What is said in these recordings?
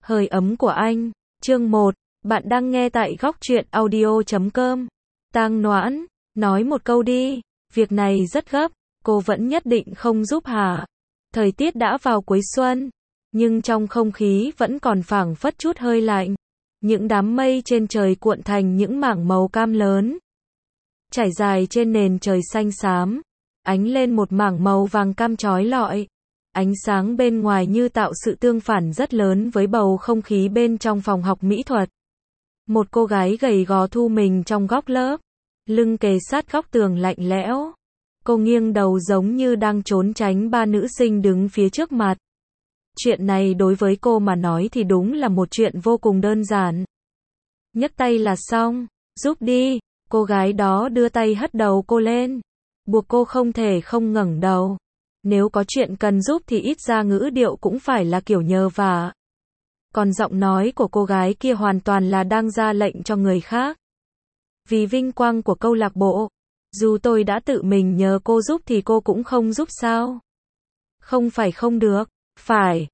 Hơi ấm của anh. Chương 1. Bạn đang nghe tại Góc Truyện Audio.com. Tang Noãn, nói một câu đi. Việc này rất gấp, cô vẫn nhất định không giúp hả? Thời tiết đã vào cuối xuân, nhưng trong không khí vẫn còn phảng phất chút hơi lạnh. Những đám mây trên trời cuộn thành những mảng màu cam lớn, trải dài trên nền trời xanh xám, ánh lên một mảng màu vàng cam chói lọi. Ánh sáng bên ngoài như tạo sự tương phản rất lớn với bầu không khí bên trong phòng học mỹ thuật. Một cô gái gầy gò thu mình trong góc lớp, lưng kề sát góc tường lạnh lẽo. Cô nghiêng đầu giống như đang trốn tránh ba nữ sinh đứng phía trước mặt. Chuyện này đối với cô mà nói thì đúng là một chuyện vô cùng đơn giản. Nhấc tay là xong, giúp đi. Cô gái đó đưa tay hất đầu cô lên, buộc cô không thể không ngẩng đầu. Nếu có chuyện cần giúp thì ít ra ngữ điệu cũng phải là kiểu nhờ vả. Còn giọng nói của cô gái kia hoàn toàn là đang ra lệnh cho người khác. Vì vinh quang của câu lạc bộ, dù tôi đã tự mình nhờ cô giúp thì cô cũng không giúp sao? Không phải không được, phải,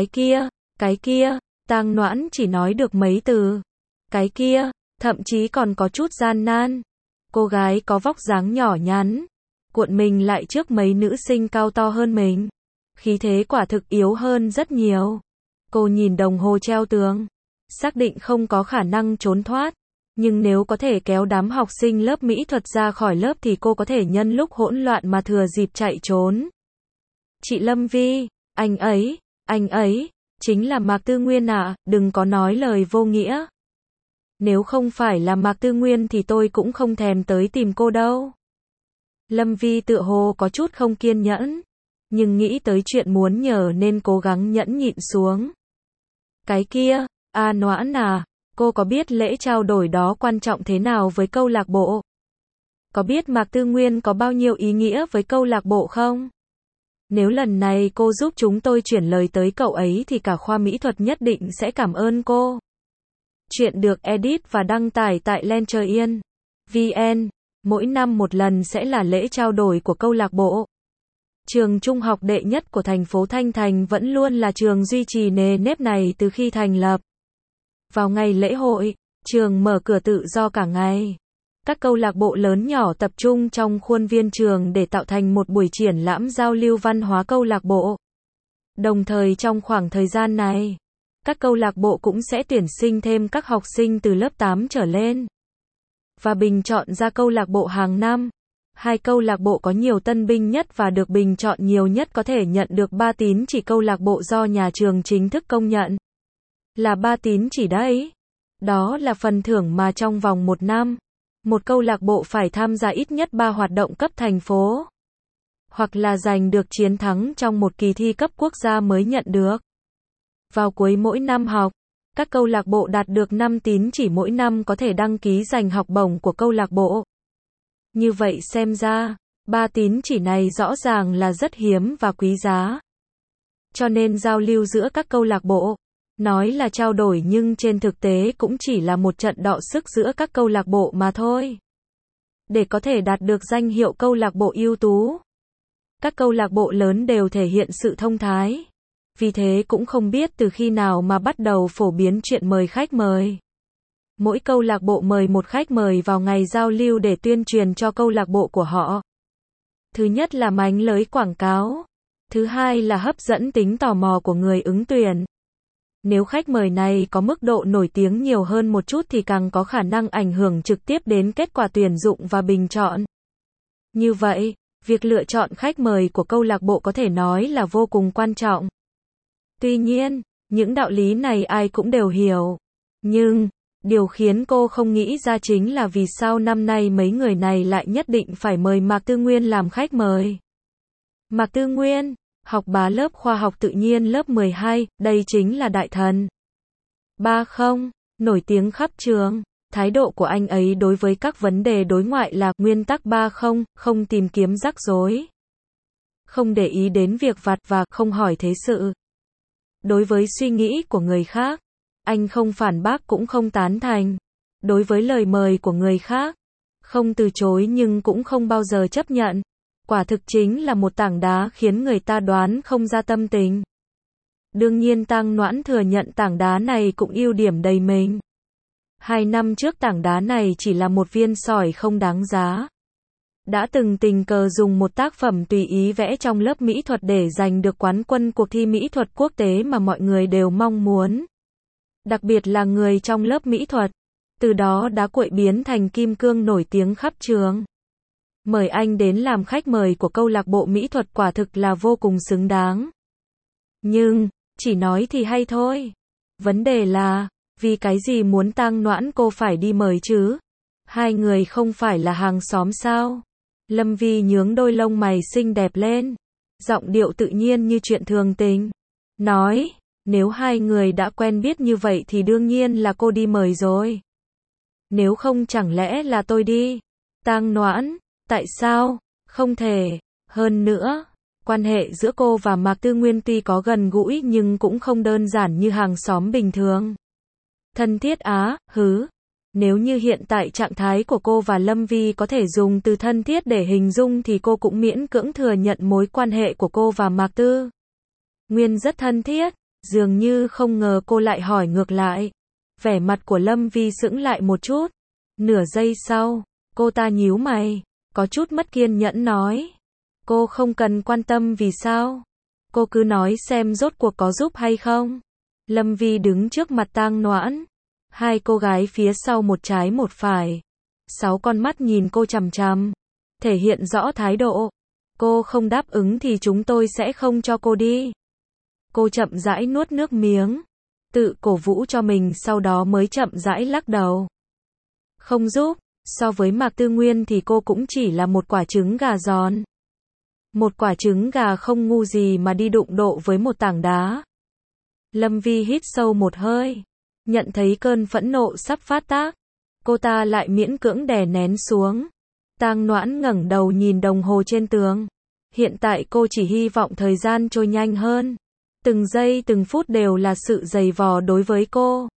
cái kia, Tang Noãn chỉ nói được mấy từ. Cái kia, thậm chí còn có chút gian nan. Cô gái có vóc dáng nhỏ nhắn, cuộn mình lại trước mấy nữ sinh cao to hơn mình. Khí thế quả thực yếu hơn rất nhiều. Cô nhìn đồng hồ treo tường, xác định không có khả năng trốn thoát. Nhưng nếu có thể kéo đám học sinh lớp mỹ thuật ra khỏi lớp thì cô có thể nhân lúc hỗn loạn mà thừa dịp chạy trốn. Chị Lâm Vi, anh ấy, chính là Mạc Tư Nguyên ạ, đừng có nói lời vô nghĩa. Nếu không phải là Mạc Tư Nguyên thì tôi cũng không thèm tới tìm cô đâu. Lâm Vi tựa hồ có chút không kiên nhẫn, nhưng nghĩ tới chuyện muốn nhờ nên cố gắng nhẫn nhịn xuống. Cái kia, Noãn à, cô có biết lễ trao đổi đó quan trọng thế nào với câu lạc bộ? Có biết Mạc Tư Nguyên có bao nhiêu ý nghĩa với câu lạc bộ không? Nếu lần này cô giúp chúng tôi chuyển lời tới cậu ấy thì cả khoa mỹ thuật nhất định sẽ cảm ơn cô. Chuyện được edit và đăng tải tại Lencher.vn. Mỗi năm một lần sẽ là lễ trao đổi của câu lạc bộ. Trường trung học đệ nhất của thành phố Thanh Thành vẫn luôn là trường duy trì nề nếp này từ khi thành lập. Vào ngày lễ hội, trường mở cửa tự do cả ngày. Các câu lạc bộ lớn nhỏ tập trung trong khuôn viên trường để tạo thành một buổi triển lãm giao lưu văn hóa câu lạc bộ. Đồng thời trong khoảng thời gian này, các câu lạc bộ cũng sẽ tuyển sinh thêm các học sinh từ lớp 8 trở lên và bình chọn ra câu lạc bộ hàng năm. Hai câu lạc bộ có nhiều tân binh nhất và được bình chọn nhiều nhất có thể nhận được 3 tín chỉ câu lạc bộ do nhà trường chính thức công nhận. Là 3 tín chỉ đấy. Đó là phần thưởng mà trong vòng 1 năm, một câu lạc bộ phải tham gia ít nhất 3 hoạt động cấp thành phố, hoặc là giành được chiến thắng trong một kỳ thi cấp quốc gia mới nhận được. Vào cuối mỗi năm học, các câu lạc bộ đạt được 5 tín chỉ mỗi năm có thể đăng ký giành học bổng của câu lạc bộ. Như vậy xem ra, 3 tín chỉ này rõ ràng là rất hiếm và quý giá. Cho nên giao lưu giữa các câu lạc bộ, nói là trao đổi nhưng trên thực tế cũng chỉ là một trận đọ sức giữa các câu lạc bộ mà thôi. Để có thể đạt được danh hiệu câu lạc bộ ưu tú, các câu lạc bộ lớn đều thể hiện sự thông thái. Vì thế cũng không biết từ khi nào mà bắt đầu phổ biến chuyện mời khách mời. Mỗi câu lạc bộ mời một khách mời vào ngày giao lưu để tuyên truyền cho câu lạc bộ của họ. Thứ nhất là mánh lưới quảng cáo. Thứ hai là hấp dẫn tính tò mò của người ứng tuyển. Nếu khách mời này có mức độ nổi tiếng nhiều hơn một chút thì càng có khả năng ảnh hưởng trực tiếp đến kết quả tuyển dụng và bình chọn. Như vậy, việc lựa chọn khách mời của câu lạc bộ có thể nói là vô cùng quan trọng. Tuy nhiên, những đạo lý này ai cũng đều hiểu. Nhưng, điều khiến cô không nghĩ ra chính là vì sao năm nay mấy người này lại nhất định phải mời Mạc Tư Nguyên làm khách mời. Mạc Tư Nguyên, học bá lớp khoa học tự nhiên lớp 12, đây chính là đại thần. 30, nổi tiếng khắp trường. Thái độ của anh ấy đối với các vấn đề đối ngoại là nguyên tắc 30, không tìm kiếm rắc rối, không để ý đến việc vặt và không hỏi thế sự. Đối với suy nghĩ của người khác, anh không phản bác cũng không tán thành. Đối với lời mời của người khác, không từ chối nhưng cũng không bao giờ chấp nhận. Quả thực chính là một tảng đá khiến người ta đoán không ra tâm tình. Đương nhiên Tang Noãn thừa nhận tảng đá này cũng ưu điểm đầy mình. 2 năm trước tảng đá này chỉ là một viên sỏi không đáng giá. Đã từng tình cờ dùng một tác phẩm tùy ý vẽ trong lớp mỹ thuật để giành được quán quân cuộc thi mỹ thuật quốc tế mà mọi người đều mong muốn. Đặc biệt là người trong lớp mỹ thuật. Từ đó đá cuội biến thành kim cương nổi tiếng khắp trường. Mời anh đến làm khách mời của câu lạc bộ mỹ thuật quả thực là vô cùng xứng đáng. Nhưng, chỉ nói thì hay thôi. Vấn đề là, vì cái gì muốn Tang Noãn cô phải đi mời chứ? Hai người không phải là hàng xóm sao? Lâm Vi nhướng đôi lông mày xinh đẹp lên. Giọng điệu tự nhiên như chuyện thường tình. Nói, nếu hai người đã quen biết như vậy thì đương nhiên là cô đi mời rồi. Nếu không chẳng lẽ là tôi đi? Tang Noãn, tại sao? Không thể. Hơn nữa, quan hệ giữa cô và Mạc Tư Nguyên tuy có gần gũi nhưng cũng không đơn giản như hàng xóm bình thường. Thân thiết á, hứ. Nếu như hiện tại trạng thái của cô và Lâm Vi có thể dùng từ thân thiết để hình dung thì cô cũng miễn cưỡng thừa nhận mối quan hệ của cô và Mạc Tư Nguyên rất thân thiết. Dường như không ngờ cô lại hỏi ngược lại. Vẻ mặt của Lâm Vi sững lại một chút. Nửa giây sau, cô ta nhíu mày, có chút mất kiên nhẫn nói. Cô không cần quan tâm vì sao. Cô cứ nói xem rốt cuộc có giúp hay không. Lâm Vi đứng trước mặt Tang Noãn. Hai cô gái phía sau một trái một phải. 6 con mắt nhìn cô chằm chằm. Thể hiện rõ thái độ. Cô không đáp ứng thì chúng tôi sẽ không cho cô đi. Cô chậm rãi nuốt nước miếng. Tự cổ vũ cho mình sau đó mới chậm rãi lắc đầu. Không giúp. So với Mạc Tư Nguyên thì cô cũng chỉ là một quả trứng gà giòn. Một quả trứng gà không ngu gì mà đi đụng độ với một tảng đá. Lâm Vi hít sâu một hơi. Nhận thấy cơn phẫn nộ sắp phát tác. Cô ta lại miễn cưỡng đè nén xuống. Tang Noãn ngẩng đầu nhìn đồng hồ trên tường. Hiện tại cô chỉ hy vọng thời gian trôi nhanh hơn. Từng giây từng phút đều là sự dày vò đối với cô.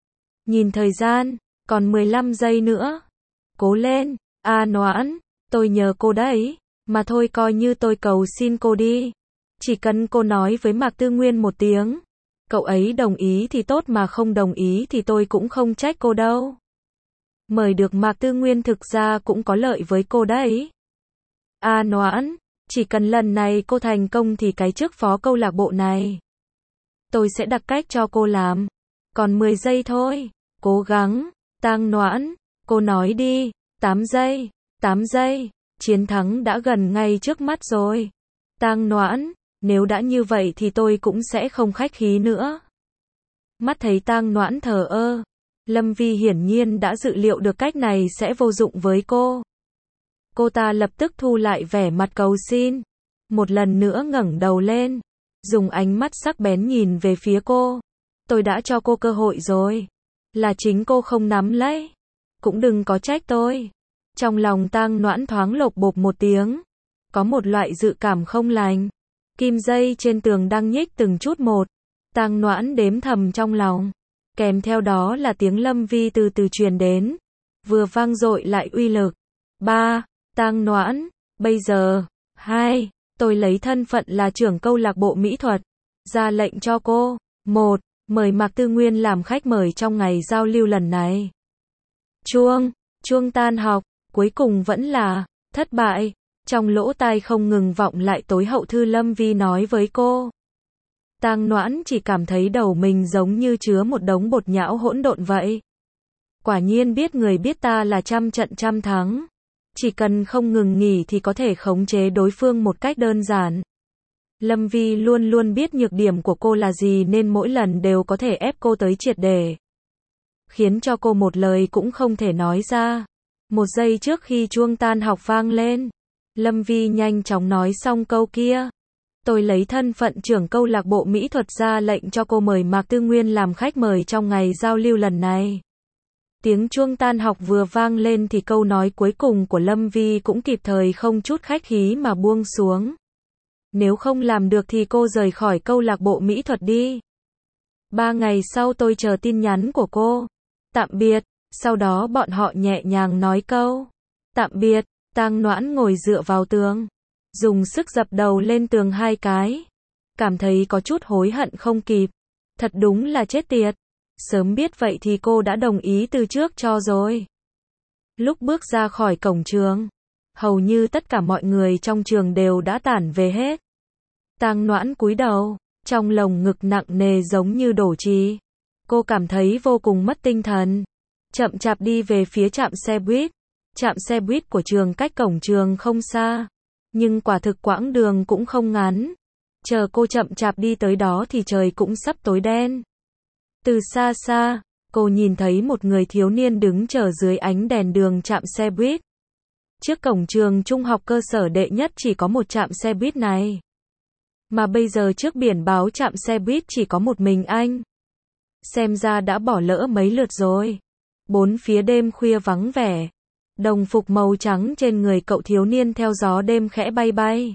Nhìn thời gian, còn 15 giây nữa. Cố lên, Noãn, tôi nhờ cô đấy. Mà thôi coi như tôi cầu xin cô đi. Chỉ cần cô nói với Mạc Tư Nguyên một tiếng. Cậu ấy đồng ý thì tốt mà không đồng ý thì tôi cũng không trách cô đâu. Mời được Mạc Tư Nguyên thực ra cũng có lợi với cô đấy. Noãn, chỉ cần lần này cô thành công thì cái chức phó câu lạc bộ này. Tôi sẽ đặt cách cho cô làm. Còn 10 giây thôi. Cố gắng. Tang Noãn, cô nói đi. 8 giây. 8 giây. Chiến thắng đã gần ngay trước mắt rồi. Tang Noãn, nếu đã như vậy thì tôi cũng sẽ không khách khí nữa. Mắt thấy Tang Noãn thờ ơ. Lâm Vi hiển nhiên đã dự liệu được cách này sẽ vô dụng với cô. Cô ta lập tức thu lại vẻ mặt cầu xin. Một lần nữa ngẩng đầu lên. Dùng ánh mắt sắc bén nhìn về phía cô. Tôi đã cho cô cơ hội rồi. Là chính cô không nắm lấy. Cũng đừng có trách tôi. Trong lòng Tang Noãn thoáng lộc bộp một tiếng. Có một loại dự cảm không lành. Kim dây trên tường đang nhích từng chút một. Tang Noãn đếm thầm trong lòng. Kèm theo đó là tiếng Lâm Vi từ từ truyền đến. Vừa vang dội lại uy lực. 3. Tang Noãn, bây giờ. 2. Tôi lấy thân phận là trưởng câu lạc bộ mỹ thuật. Ra lệnh cho cô. 1. Mời Mạc Tư Nguyên làm khách mời trong ngày giao lưu lần này. Chuông tan học. Cuối cùng vẫn là thất bại. Trong lỗ tai không ngừng vọng lại tối hậu thư Lâm Vi nói với cô. Tang Noãn chỉ cảm thấy đầu mình giống như chứa một đống bột nhão hỗn độn vậy. Quả nhiên biết người biết ta là trăm trận trăm thắng. Chỉ cần không ngừng nghỉ thì có thể khống chế đối phương một cách đơn giản. Lâm Vi luôn luôn biết nhược điểm của cô là gì nên mỗi lần đều có thể ép cô tới triệt để. Khiến cho cô một lời cũng không thể nói ra. Một giây trước khi chuông tan học vang lên. Lâm Vi nhanh chóng nói xong câu kia. Tôi lấy thân phận trưởng câu lạc bộ mỹ thuật ra lệnh cho cô mời Mạc Tư Nguyên làm khách mời trong ngày giao lưu lần này. Tiếng chuông tan học vừa vang lên thì câu nói cuối cùng của Lâm Vi cũng kịp thời không chút khách khí mà buông xuống. Nếu không làm được thì cô rời khỏi câu lạc bộ mỹ thuật đi. 3 ngày sau tôi chờ tin nhắn của cô. Tạm biệt. Sau đó bọn họ nhẹ nhàng nói câu tạm biệt. Tang Noãn ngồi dựa vào tường. Dùng sức dập đầu lên tường 2 cái. cảm thấy có chút hối hận không kịp. Thật đúng là chết tiệt. Sớm biết vậy thì cô đã đồng ý từ trước cho rồi. Lúc bước ra khỏi cổng trường, hầu như tất cả mọi người trong trường đều đã tản về hết. Tang Noãn cúi đầu, trong lồng ngực nặng nề giống như đổ trì. Cô cảm thấy vô cùng mất tinh thần. Chậm chạp đi về phía trạm xe buýt. Trạm xe buýt của trường cách cổng trường không xa, nhưng quả thực quãng đường cũng không ngắn. Chờ cô chậm chạp đi tới đó thì trời cũng sắp tối đen. Từ xa xa, cô nhìn thấy một người thiếu niên đứng chờ dưới ánh đèn đường trạm xe buýt. Trước cổng trường trung học cơ sở đệ nhất chỉ có một trạm xe buýt này. Mà bây giờ trước biển báo trạm xe buýt chỉ có một mình anh. Xem ra đã bỏ lỡ mấy lượt rồi. Bốn phía đêm khuya vắng vẻ. Đồng phục màu trắng trên người cậu thiếu niên theo gió đêm khẽ bay bay.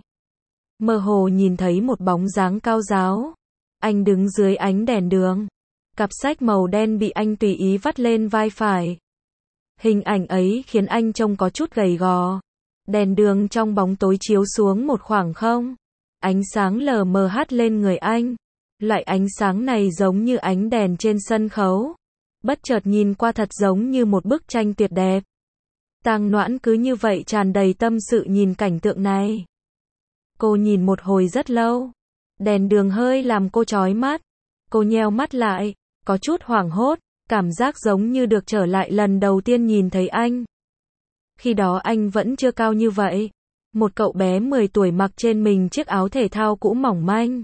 Mơ hồ nhìn thấy một bóng dáng cao ráo. Anh đứng dưới ánh đèn đường. Cặp sách màu đen bị anh tùy ý vắt lên vai phải. Hình ảnh ấy khiến anh trông có chút gầy gò. Đèn đường trong bóng tối chiếu xuống một khoảng không. Ánh sáng lờ mờ hắt lên người anh. Loại ánh sáng này giống như ánh đèn trên sân khấu. Bất chợt nhìn qua thật giống như một bức tranh tuyệt đẹp. Tang Noãn cứ như vậy tràn đầy tâm sự nhìn cảnh tượng này. Cô nhìn một hồi rất lâu. Đèn đường hơi làm cô chói mắt. Cô nheo mắt lại, có chút hoảng hốt, cảm giác giống như được trở lại lần đầu tiên nhìn thấy anh. Khi đó anh vẫn chưa cao như vậy. Một cậu bé 10 tuổi mặc trên mình chiếc áo thể thao cũ mỏng manh.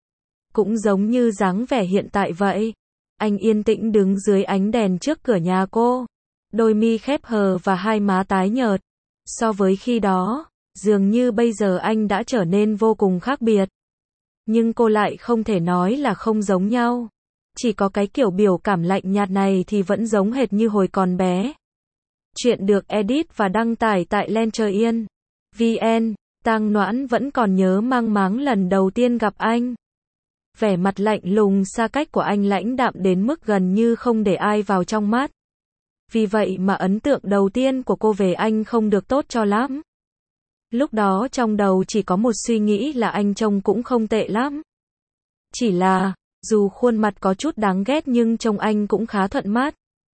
Cũng giống như dáng vẻ hiện tại vậy. Anh yên tĩnh đứng dưới ánh đèn trước cửa nhà cô. Đôi mi khép hờ và hai má tái nhợt. So với khi đó, dường như bây giờ anh đã trở nên vô cùng khác biệt. Nhưng cô lại không thể nói là không giống nhau. Chỉ có cái kiểu biểu cảm lạnh nhạt này thì vẫn giống hệt như hồi còn bé. Chuyện được edit và đăng tải tại Lencher.vn. Tang Noãn vẫn còn nhớ mang máng lần đầu tiên gặp anh. Vẻ mặt lạnh lùng xa cách của anh lãnh đạm đến mức gần như không để ai vào trong mắt. Vì vậy mà ấn tượng đầu tiên của cô về anh không được tốt cho lắm. Lúc đó trong đầu chỉ có một suy nghĩ là anh trông cũng không tệ lắm. Chỉ là, dù khuôn mặt có chút đáng ghét nhưng trông anh cũng khá thuận mắt.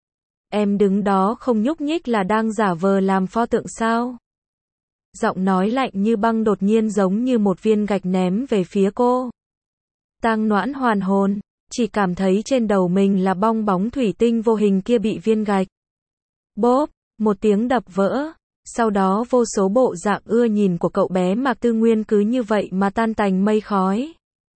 Em đứng đó không nhúc nhích là đang giả vờ làm pho tượng sao? Giọng nói lạnh như băng đột nhiên giống như một viên gạch ném về phía cô. Tang Noãn hoàn hồn, chỉ cảm thấy trên đầu mình là bong bóng thủy tinh vô hình kia bị viên gạch. Bốp, một tiếng đập vỡ. Sau đó vô số bộ dạng ưa nhìn của cậu bé Mạc Tư Nguyên cứ như vậy mà tan tành mây khói.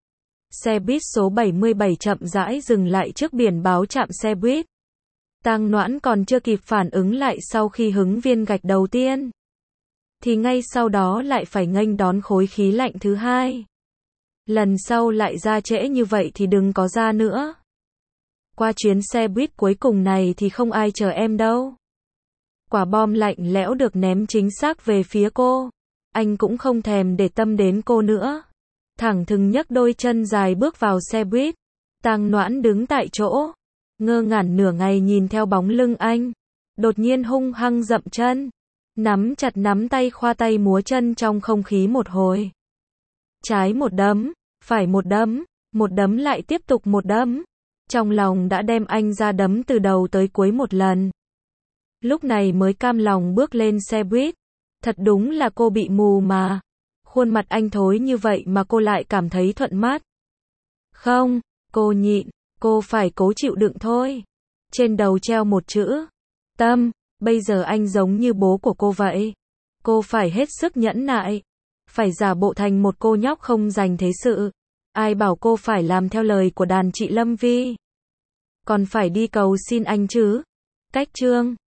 Xe buýt số 77 chậm rãi dừng lại trước biển báo trạm xe buýt. Tang Noãn còn chưa kịp phản ứng lại sau khi hứng viên gạch đầu tiên. Thì ngay sau đó lại phải nghênh đón khối khí lạnh thứ hai. Lần sau lại ra trễ như vậy thì đừng có ra nữa. Qua chuyến xe buýt cuối cùng này thì không ai chờ em đâu. Quả bom lạnh lẽo được ném chính xác về phía cô. Anh cũng không thèm để tâm đến cô nữa. Thẳng thừng nhấc đôi chân dài bước vào xe buýt. Tang Noãn đứng tại chỗ, ngơ ngẩn nửa ngày nhìn theo bóng lưng anh. Đột nhiên hung hăng dậm chân, nắm chặt nắm tay khoa tay múa chân trong không khí một hồi. Trái một đấm, phải một đấm lại tiếp tục một đấm. Trong lòng đã đem anh ra đấm từ đầu tới cuối một lần. Lúc này mới cam lòng bước lên xe buýt. Thật đúng là cô bị mù mà. Khuôn mặt anh thối như vậy mà cô lại cảm thấy thuận mắt. Không, cô nhịn, cô phải cố chịu đựng thôi. Trên đầu treo một chữ Tâm, bây giờ anh giống như bố của cô vậy. Cô phải hết sức nhẫn nại. Phải giả bộ thành một cô nhóc không dành thế sự. Ai bảo cô phải làm theo lời của đàn chị Lâm Vi. Còn phải đi cầu xin anh chứ. Cách chương